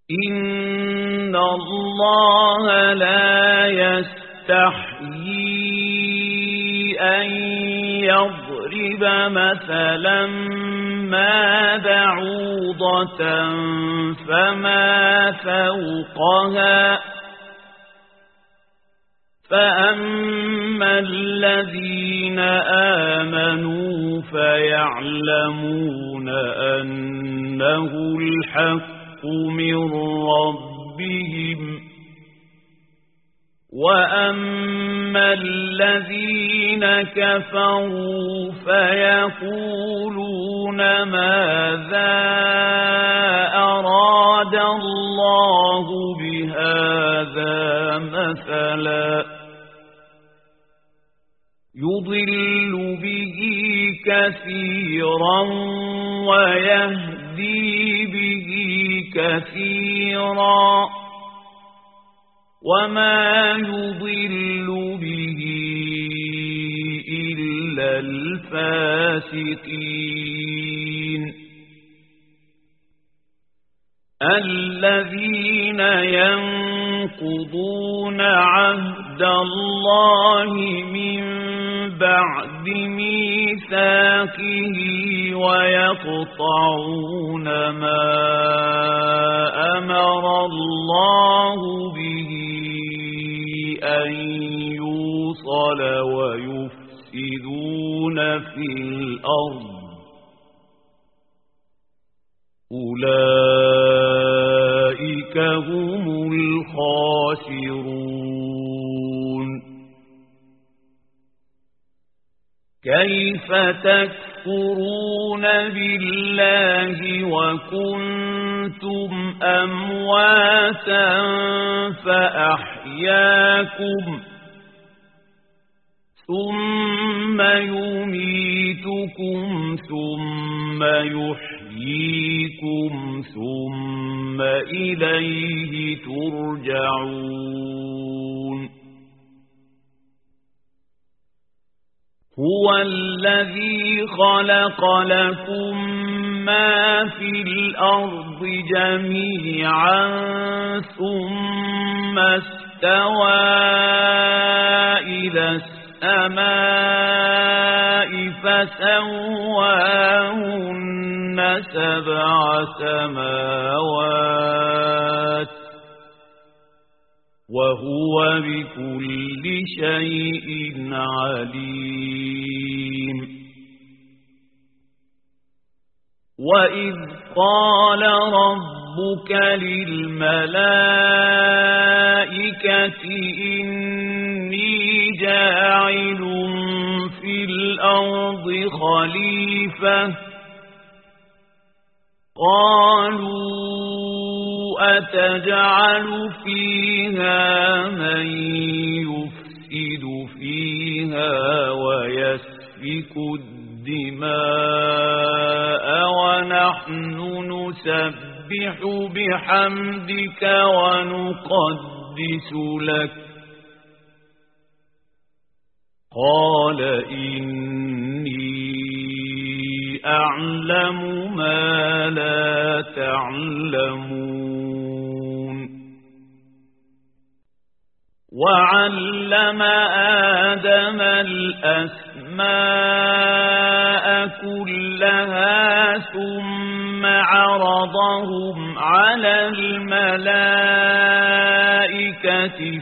إن الله لا يستحيي أن يضرب مثلا ما بعوضة فما فوقها فأما الذين آمنوا فيعلمون أنه الحق من ربهم وأما الذين كفروا فيقولون ماذا أراد الله بهذا مثلا يضل به كثيرا ويهدي به كثيرا وما يضل به إلا الفاسقين الذين ينقضون عهد الله من بعد ميثاقه ويقطعون ما أمر الله به أن يوصل ويفسدون في الأرض أولئك هم الخاسرون كيف تكفرون بالله وكنتم أمواتا فأحياكم ثم يميتكم ثم يحييكم ثم إليه ترجعون هو الذي خلق لكم ما في الأرض جميعا ثم استوى إلى السماء فسواهن سبع سماوات وهو بكل شيء عليم وإذ قال ربك للملائكة إني جاعل في الأرض خليفة قالوا أتجعل فيها من يفسد فيها ويسفك الدماء ونحن نسبح بحمدك ونقدس لك قال إني أعلم ما لا تعلمون وعلم آدم الأسماء كلها ثم عرضهم على الملائكة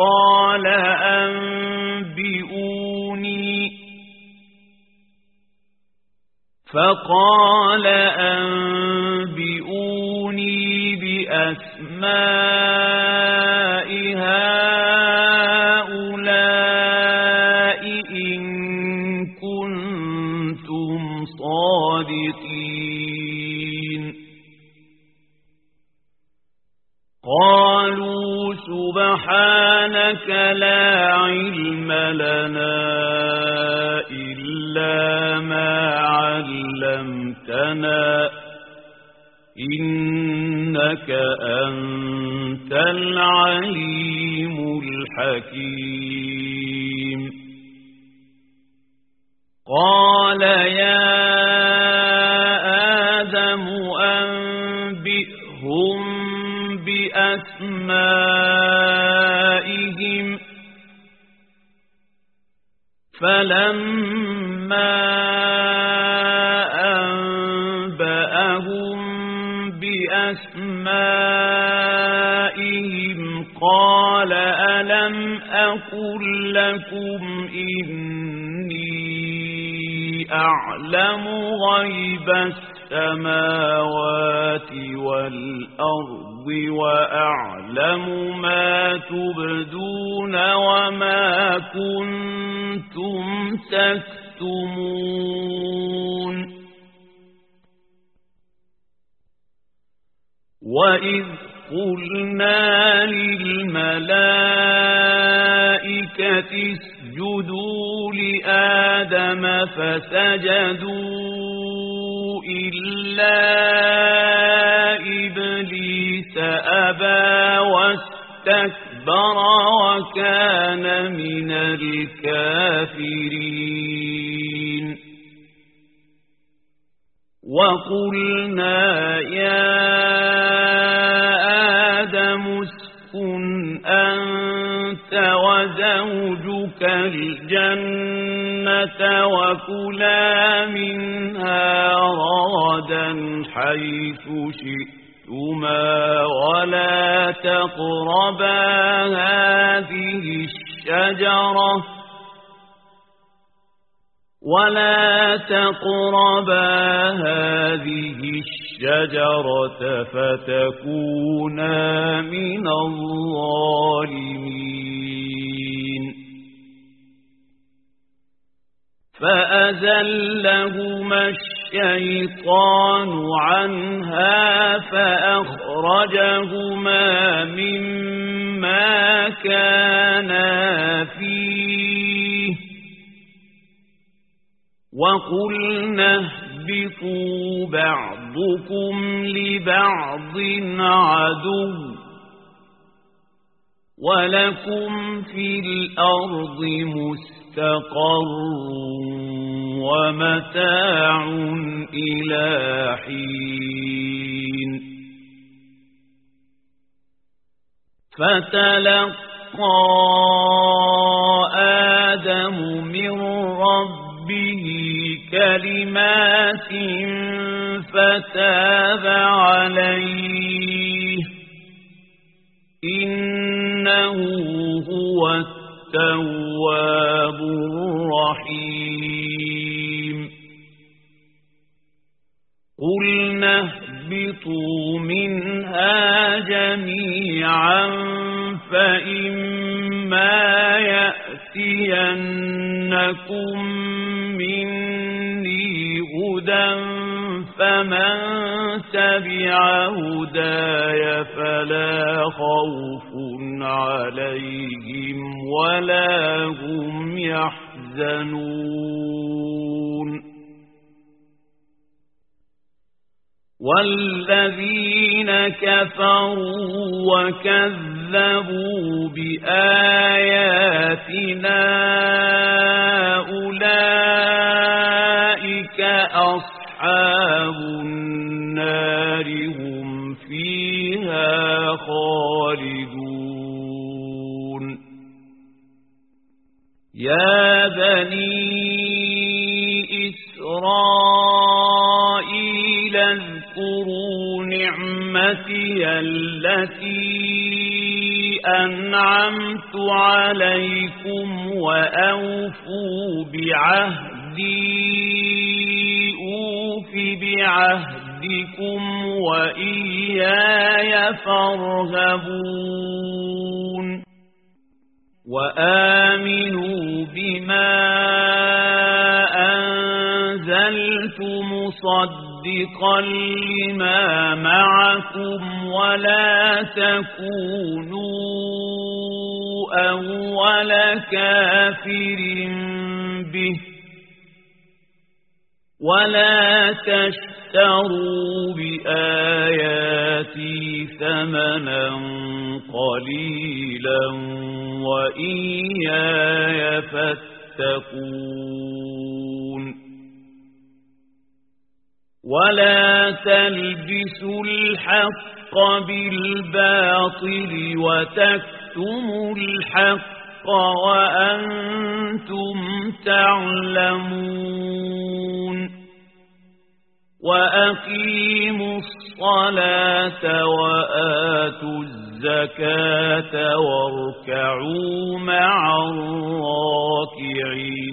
فقال أنبئوني بأسماء هؤلاء إن كنتم صادقين قالوا سبحانك لا علم لنا إلا ما علمتنا إنك أنت العليم الحكيم قال يا آدم أنبئهم بأسمائهم فلما أنبأهم بأسمائهم قال ألم أقل لكم إني أعلم غيب السماوات والأرض وأعلم ما تبدون وما كنتم تكتمون وإذ قلنا للملائكة اسجدوا لآدم فسجدوا إلا إبليس أبى واستكبر وكان من الكافرين وقلنا يا آدم اسكن أنت وزوجك الجنة وكلا منها رغدا حيث شئتما ولا تقربا هذه الشجرة فتكونا من الظالمين فأزلهما الشيطان عنها فأخرجهما مما كانا فيه وقلنا اهبطوا بعضكم لبعض عدو ولكم في الأرض مستقر ومتاع إلى حين فتلقى آدم من ربه كلمات فتاب عليه إنه هو التواب الرحيم قلنا اهبطوا منها جميعا فإما يأتينكم مني هدى فمن تبع هداي فلا خوف عليهم ولا هم يحزنون والذين كفروا وكذبوا بآياتنا أولئك أصحاب النار هم فيها خالدون يا بني إسرائيل اذكروا نعمتي التي أنعمت عليكم وأوفوا بعهدي أوف بعهدكم وإياي فارهبون وآمنوا بما أنزلت مصدقا لما معكم ولا تكونوا أول كافر به ولا تشتروا بآياتي ثمنا قليلا وإياي فاتقون ولا تلبسوا الحق بالباطل وتكتموا الحق وأنتم تعلمون وأقيموا الصلاة وآتوا الزكاة واركعوا مع الراكعين